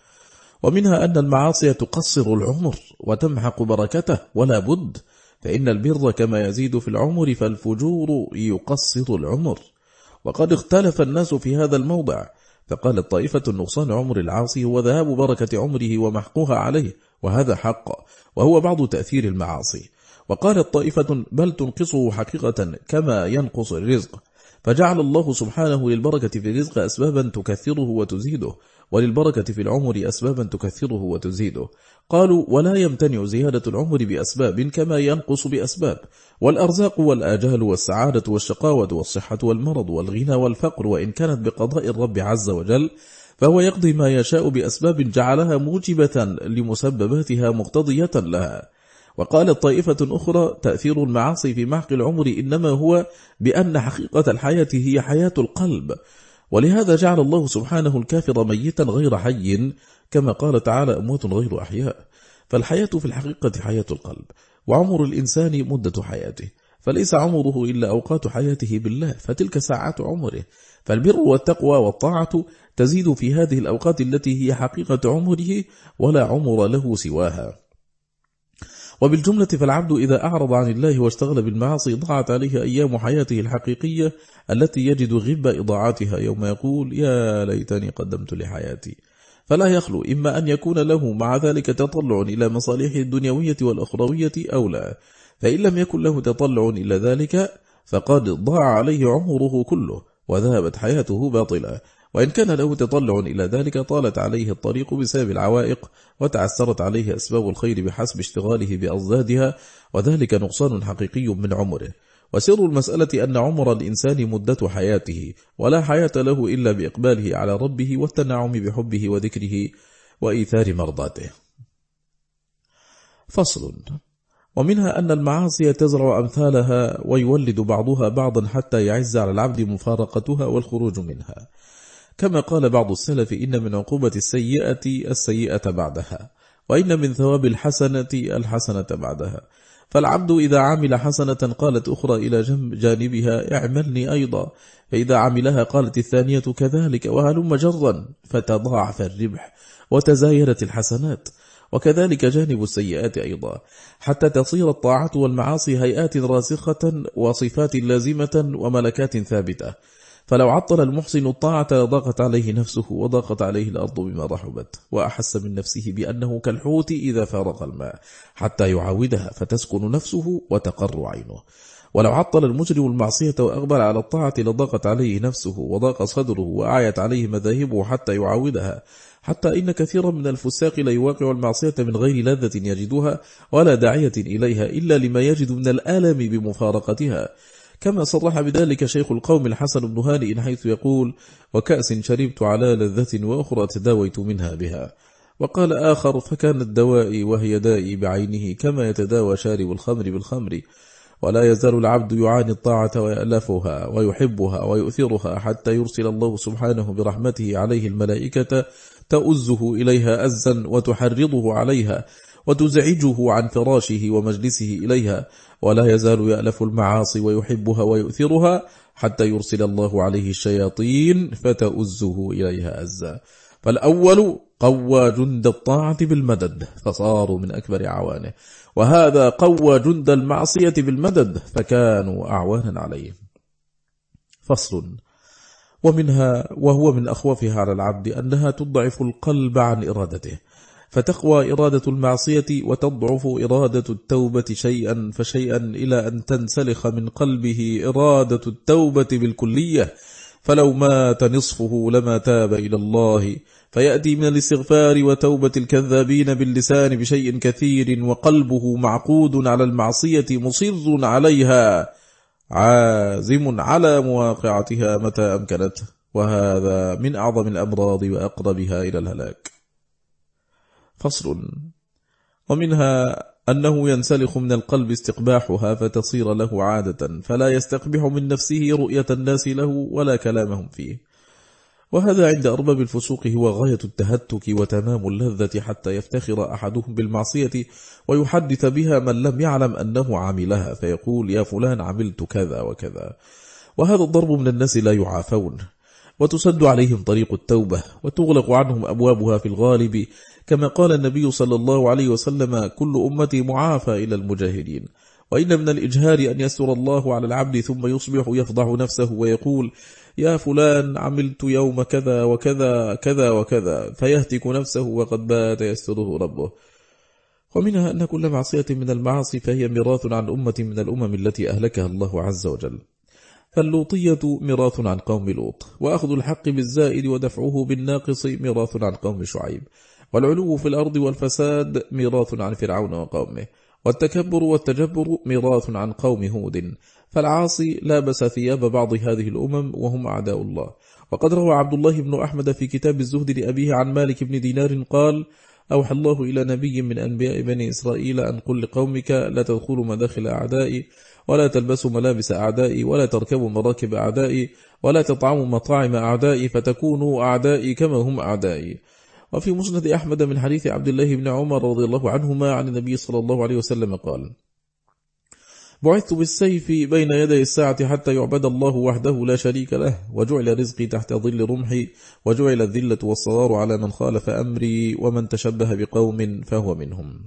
ومنها أن المعاصي تقصر العمر وتمحق بركته ولا بد، فإن البر كما يزيد في العمر فالفجور يقصر العمر. وقد اختلف الناس في هذا الموضع، فقالت طائفة نقصان عمر العاصي هو ذهاب بركة عمره ومحقها عليه، وهذا حق وهو بعض تأثير المعاصي. وقالت طائفة بل تنقصه حقيقة كما ينقص الرزق، فجعل الله سبحانه للبركة في الرزق أسبابا تكثره وتزيده، وللبركة في العمر أسبابا تكثره وتزيده. قالوا ولا يمتنع زيادة العمر بأسباب كما ينقص بأسباب، والأرزاق والآجال والسعادة والشقاوة والصحة والمرض والغنى والفقر وإن كانت بقضاء الرب عز وجل، فهو يقضي ما يشاء بأسباب جعلها موجبة لمسبباتها مقتضية لها. وقالت طائفة أخرى تأثير المعاصي في محق العمر إنما هو بأن حقيقة الحياة هي حياة القلب، ولهذا جعل الله سبحانه الكافر ميتا غير حي، كما قال تعالى أموات غير أحياء. فالحياة في الحقيقة حياة القلب، وعمر الإنسان مدة حياته، فليس عمره إلا أوقات حياته بالله، فتلك ساعات عمره. فالبر والتقوى والطاعة تزيد في هذه الأوقات التي هي حقيقة عمره، ولا عمر له سواها. وبالجملة فالعبد إذا أعرض عن الله واشتغل بالمعاصي ضاعت عليه أيام حياته الحقيقية التي يجد غب إضاعتها يوم يقول يا ليتني قدمت لحياتي. فلا يخلو إما أن يكون له مع ذلك تطلع إلى مصالحه الدنيوية والأخروية أو لا، فإن لم يكن له تطلع إلى ذلك فقد ضاع عليه عمره كله وذهبت حياته باطلة، وإن كان له تطلع إلى ذلك طالت عليه الطريق بسبب العوائق وتعسرت عليه أسباب الخير بحسب اشتغاله بأضدادها، وذلك نقصان حقيقي من عمره. وسر المسألة أن عمر الإنسان مدة حياته، ولا حياة له إلا بإقباله على ربه والتنعم بحبه وذكره وإيثار مرضاته. فصل. ومنها أن المعاصي تزرع أمثالها ويولد بعضها بعضا حتى يعز على العبد مفارقتها والخروج منها، كما قال بعض السلف إن من عقوبة السيئة السيئة بعدها، وإن من ثواب الحسنة الحسنة بعدها. فالعبد إذا عمل حسنة قالت أخرى إلى جانبها اعملني أيضا، فإذا عملها قالت الثانية كذلك، وهلم جرا، فتضاعف الربح وتزايدت الحسنات. وكذلك جانب السيئات أيضا، حتى تصير الطاعات والمعاصي هيئات راسخة وصفات لازمة وملكات ثابتة. فلو عطل المحسن الطاعة ضاقت عليه نفسه وضاقت عليه الأرض بما رحبت، وأحس من نفسه بأنه كالحوت إذا فارق الماء حتى يعودها فتسكن نفسه وتقر عينه. ولو عطل المجرم المعصية وأقبل على الطاعة لضاقت عليه نفسه وضاق صدره وأعيت عليه مذاهبه حتى يعودها، حتى إن كثيرا من الفساق لا يواقع المعصية من غير لذة يجدها ولا داعية إليها إلا لما يجد من الآلم بمفارقتها، كما صرح بذلك شيخ القوم الحسن بن هانئ حيث يقول وكأس شربت على لذة وأخرى تداويت منها بها. وقال آخر فكان الدواء وهي دائي بعينه كما يتداوى شارب الخمر بالخمر. ولا يزال العبد يعاني الطاعة ويألفها ويحبها ويؤثرها حتى يرسل الله سبحانه برحمته عليه الملائكة تؤزه إليها أزا وتحرضه عليها وتزعجه عن فراشه ومجلسه إليها. ولا يزال يألف المعاصي ويحبها ويؤثرها حتى يرسل الله عليه الشياطين فتؤزه إليها أزا. فالأول قوى جند الطاعة بالمدد فصاروا من أكبر عوانه، وهذا قوى جند المعصية بالمدد فكانوا أعوانا عليه. فصل. ومنها وهو من أخوفها على العبد أنها تضعف القلب عن إرادته، فتقوى إرادة المعصية وتضعف إرادة التوبة شيئا فشيئا إلى أن تنسلخ من قلبه إرادة التوبة بالكلية، فلو مات نصفه لما تاب إلى الله، فيأتي من الاستغفار وتوبة الكذابين باللسان بشيء كثير وقلبه معقود على المعصية مصر عليها عازم على مواقعتها متى أمكنته، وهذا من أعظم الأمراض وأقربها إلى الهلاك. فصل. ومنها أنه ينسلخ من القلب استقباحها فتصير له عادة، فلا يستقبح من نفسه رؤية الناس له ولا كلامهم فيه، وهذا عند أرباب الفسوق هو غاية التهتك وتمام اللذة، حتى يفتخر أحدهم بالمعصية ويحدث بها من لم يعلم أنه عملها، فيقول يا فلان عملت كذا وكذا، وهذا الضرب من الناس لا يعافون، وتسد عليهم طريق التوبة وتغلق عنهم أبوابها في الغالب، كما قال النبي صلى الله عليه وسلم كل أمتي معافى إلى المجاهرين. وإن من الإجهار أن يستر الله على العبد ثم يصبح يفضح نفسه ويقول يا فلان عملت يوم كذا وكذا كذا وكذا، فيهتك نفسه وقد بات يستره ربه. ومنها أن كل معصية من المعاصي فهي ميراث عن أمة من الأمم التي أهلكها الله عز وجل، فاللوطية ميراث عن قوم لوط، وأخذ الحق بالزائد ودفعه بالناقص ميراث عن قوم شعيب، والعلو في الأرض والفساد ميراث عن فرعون وقومه، والتكبر والتجبر ميراث عن قوم هود، فالعاصي لابس ثياب بعض هذه الأمم وهم أعداء الله. وقد روى عبد الله بن أحمد في كتاب الزهد لأبيه عن مالك بن دينار قال أوحى الله إلى نبي من أنبياء بني إسرائيل أن قل لقومك لا تدخلوا مداخل أعدائي، ولا تلبسوا ملابس أعدائي، ولا تركبوا مراكب أعدائي، ولا تطعموا مطاعم أعدائي فتكونوا أعدائي كما هم أعدائي. وفي مسند أحمد من حديث عبد الله بن عمر رضي الله عنهما عن النبي صلى الله عليه وسلم قال بعثت بالسيف بين يدي الساعة حتى يعبد الله وحده لا شريك له، وجعل رزقي تحت ظل رمحي، وجعل الذلة والصغار على من خالف أمري، ومن تشبه بقوم فهو منهم.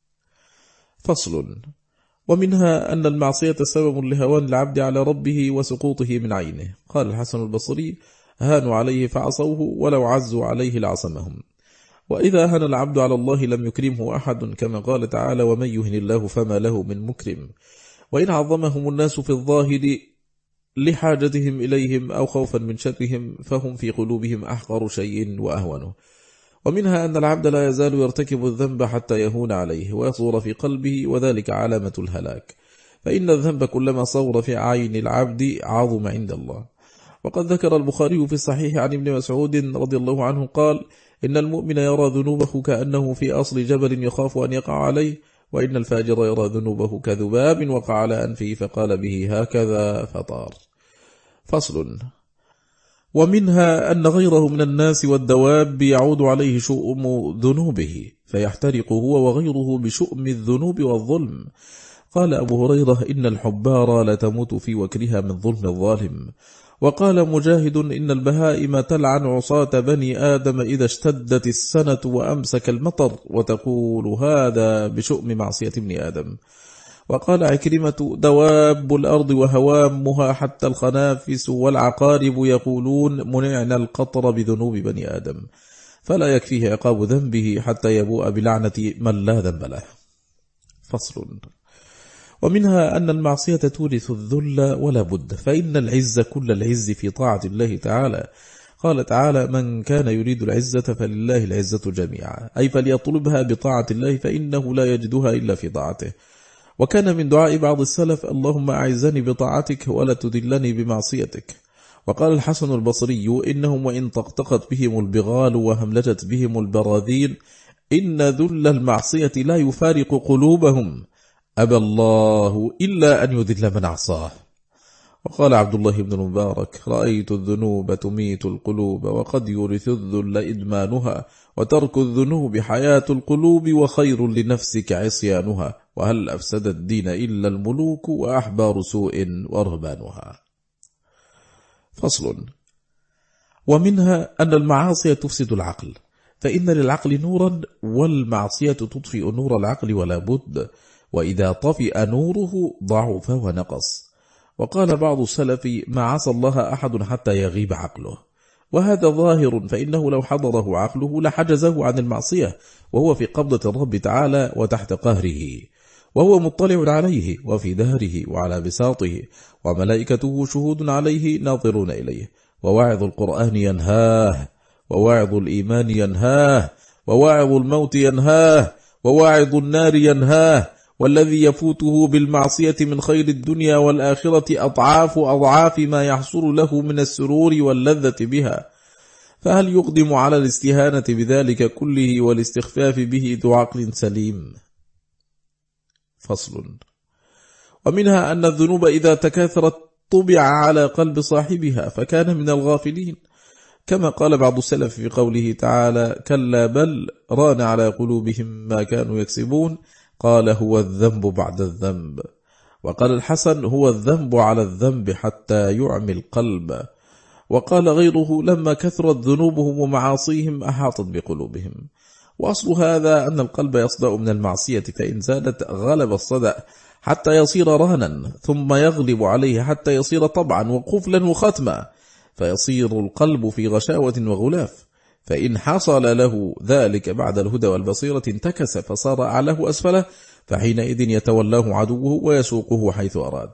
فصل. ومنها أن المعصية سبب لهوان العبد على ربه وسقوطه من عينه. قال الحسن البصري هانوا عليه فعصوه ولو عزوا عليه لعصمهم. وإذا هان العبد على الله لم يكرمه أحد، كما قال تعالى ومن يهن الله فما له من مكرم. وإن عظمهم الناس في الظاهر لحاجتهم إليهم أو خوفا من شرهم فهم في قلوبهم أحقر شيء وأهونه. ومنها أن العبد لا يزال يرتكب الذنب حتى يهون عليه ويصور في قلبه، وذلك علامة الهلاك، فإن الذنب كلما صور في عين العبد عظم عند الله. وقد ذكر البخاري في الصحيح عن ابن مسعود رضي الله عنه قال إن المؤمن يرى ذنوبه كأنه في أصل جبل يخاف أن يقع عليه، وإن الفاجر يرى ذنوبه كذباب وقع على أنفه فقال به هكذا فطار. فصل. ومنها أن غيره من الناس والدواب يعود عليه شؤم ذنوبه فيحترق هو وغيره بشؤم الذنوب والظلم. قال أبو هريرة إن الحبار لتموت في وكرها من ظلم الظالم. وقال مجاهد إن البهائم تلعن عصاة بني آدم إذا اشتدت السنة وأمسك المطر، وتقول هذا بشؤم معصية ابن آدم. وقال عكرمة دواب الأرض وهوامها حتى الخنافس والعقارب يقولون منعنا القطر بذنوب بني آدم، فلا يكفيه عقاب ذنبه حتى يبوء بلعنة من لا ذنب له. فصل. ومنها أن المعصية تورث الذل ولا بد، فإن العز كل العز في طاعة الله تعالى. قال تعالى من كان يريد العزة فلله العزة جميعا، أي فليطلبها بطاعة الله فإنه لا يجدها إلا في طاعته. وكان من دعاء بعض السلف اللهم أعزني بطاعتك ولا تذلني بمعصيتك. وقال الحسن البصري إنهم وإن طقطقت بهم البغال وهملجت بهم البراذين إن ذل المعصية لا يفارق قلوبهم، أبى الله إلا أن يذل من عصاه. وقال عبد الله بن المبارك رأيت الذنوب تميت القلوب وقد يورث الذل إدمانها، وترك الذنوب حياة القلوب وخير لنفسك عصيانها، وهل أفسد الدين إلا الملوك وأحبار سوء ورهبانها. فصل. ومنها أن المعاصي تفسد العقل، فإن للعقل نورا والمعصية تطفئ نور العقل ولا بد، وإذا طفئ نوره ضعف ونقص. وقال بعض السلف: ما عصى الله أحد حتى يغيب عقله، وهذا ظاهر، فإنه لو حضره عقله لحجزه عن المعصية، وهو في قبضة الرب تعالى وتحت قهره، وهو مطلع عليه وفي دهره وعلى بساطه، وملائكته شهود عليه ناظرون إليه، وواعظ القرآن ينهاه، وواعظ الإيمان ينهاه، وواعظ الموت ينهاه، وواعظ النار ينهاه، والذي يفوته بالمعصية من خير الدنيا والآخرة أضعاف أضعاف ما يحصل له من السرور واللذة بها، فهل يقدم على الاستهانة بذلك كله والاستخفاف به ذو عقل سليم؟ فصل. ومنها أن الذنوب إذا تكاثرت طبع على قلب صاحبها فكان من الغافلين، كما قال بعض السلف في قوله تعالى: كلا بل ران على قلوبهم ما كانوا يكسبون، قال: هو الذنب بعد الذنب. وقال الحسن: هو الذنب على الذنب حتى يعمي القلب. وقال غيره: لما كثرت ذنوبهم ومعاصيهم أحاطت بقلوبهم. وأصل هذا أن القلب يصدأ من المعصية، فإن زادت غلب الصدأ حتى يصير رهنا، ثم يغلب عليه حتى يصير طبعا وقفلا وختما، فيصير القلب في غشاوة وغلاف. فإن حصل له ذلك بعد الهدى والبصيرة انتكس فصار أعلاه أسفله، فحينئذ يتولاه عدوه ويسوقه حيث أراد.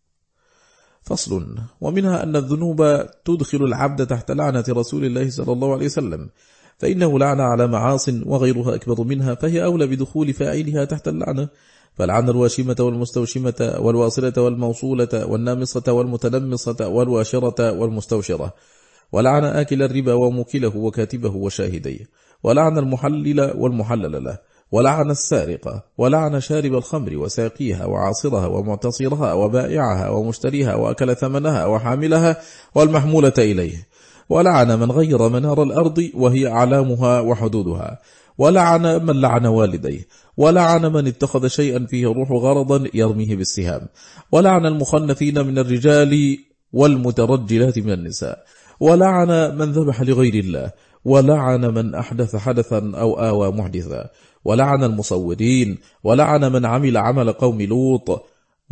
فصل. ومنها أن الذنوب تدخل العبد تحت لعنة رسول الله صلى الله عليه وسلم، فإنه لعن على معاص وغيرها أكبر منها، فهي أولى بدخول فاعلها تحت اللعنة، فلعن الواشمة والمستوشمة والواصلة والموصولة والنامصة والمتنمصة والواشرة والمستوشرة، ولعن آكل الربا وموكله وكاتبه وشاهديه، ولعن المحلل والمحلل له، ولعن السارقة، ولعن شارب الخمر وساقيها وعاصرها ومعتصرها وبائعها ومشتريها وأكل ثمنها وحاملها والمحمولة إليه، ولعن من غير منار الأرض وهي أعلامها وحدودها، ولعن من لعن والديه، ولعن من اتخذ شيئا فيه روح غرضا يرميه بالسهام، ولعن المخنثين من الرجال والمترجلات من النساء، ولعن من ذبح لغير الله، ولعن من أحدث حدثا أو آوى محدثا، ولعن المصورين، ولعن من عمل عمل قوم لوط،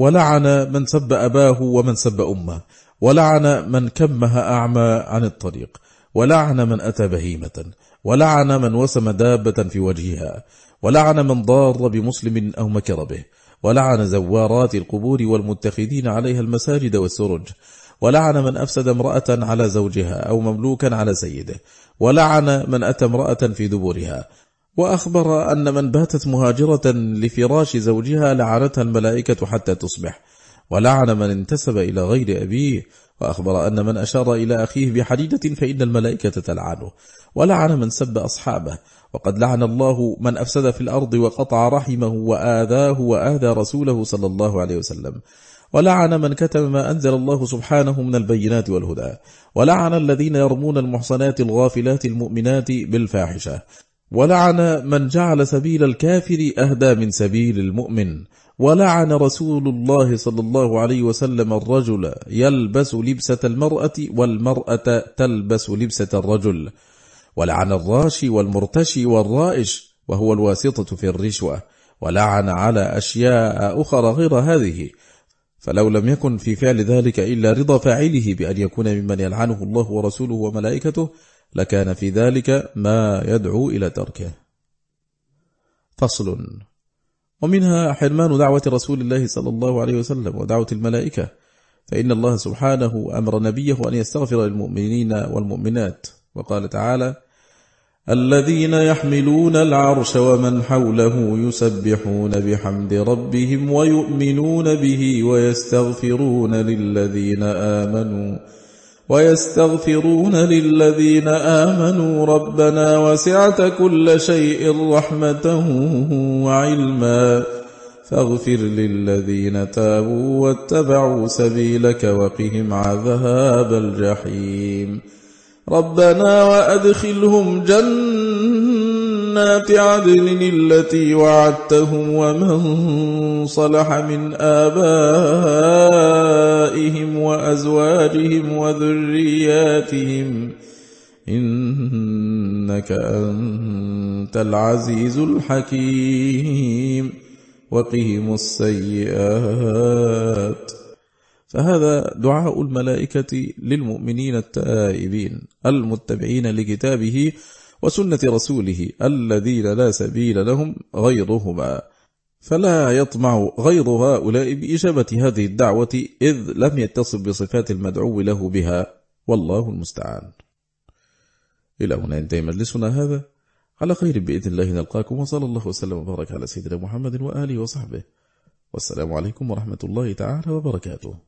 ولعن من سب أباه ومن سب أمه، ولعن من كمه أعمى عن الطريق، ولعن من أتى بهيمة، ولعن من وسم دابة في وجهها، ولعن من ضار بمسلم أو مكر به، ولعن زوارات القبور والمتخذين عليها المساجد والسرج، ولعن من أفسد امرأة على زوجها أو مملوكا على سيده، ولعن من أتى امرأة في دبرها. وأخبر أن من باتت مهاجرة لفراش زوجها لعنتها الملائكة حتى تصبح، ولعن من انتسب إلى غير أبيه، وأخبر أن من أشار إلى أخيه بحديدة فإن الملائكة تلعنه، ولعن من سب أصحابه. وقد لعن الله من أفسد في الأرض وقطع رحمه وآذاه وآذى رسوله صلى الله عليه وسلم، ولعن من كتم ما أنزل الله سبحانه من البينات والهدى، ولعن الذين يرمون المحصنات الغافلات المؤمنات بالفاحشة، ولعن من جعل سبيل الكافر أهدى من سبيل المؤمن، ولعن رسول الله صلى الله عليه وسلم الرجل يلبس لبسة المرأة والمرأة تلبس لبسة الرجل، ولعن الراشي والمرتشي والرائش وهو الواسطة في الرشوة، ولعن على أشياء أخرى غير هذه، فلو لم يكن في فعل ذلك إلا رضا فاعله بأن يكون ممن يلعنه الله ورسوله وملائكته لكان في ذلك ما يدعو إلى تركه. فصل. ومنها حرمان دعوة رسول الله صلى الله عليه وسلم ودعوة الملائكة، فإن الله سبحانه أمر نبيه أن يستغفر للمؤمنين والمؤمنات، وقال تعالى: الذين يحملون العرش ومن حوله يسبحون بحمد ربهم ويؤمنون به ويستغفرون للذين آمنوا ويستغفرون للذين آمنوا ربنا وسعت كل شيء رحمة وعلما فاغفر للذين تابوا واتبعوا سبيلك وقهم عذاب الجحيم ربنا وأدخلهم جنات عدن التي وعدتهم ومن صلح من آبائهم وأزواجهم وذرياتهم إنك أنت العزيز الحكيم وقهم السيئات. فهذا دعاء الملائكة للمؤمنين التائبين المتبعين لكتابه وسنة رسوله الذين لا سبيل لهم غيرهما، فلا يطمع غير هؤلاء بإجابة هذه الدعوة إذ لم يتصف بصفات المدعو له بها، والله المستعان. إلى هنا ينتهي مجلسنا هذا، على خير بإذن الله نلقاكم، وصلى الله وسلم وبارك على سيدنا محمد وآله وصحبه، والسلام عليكم ورحمة الله تعالى وبركاته.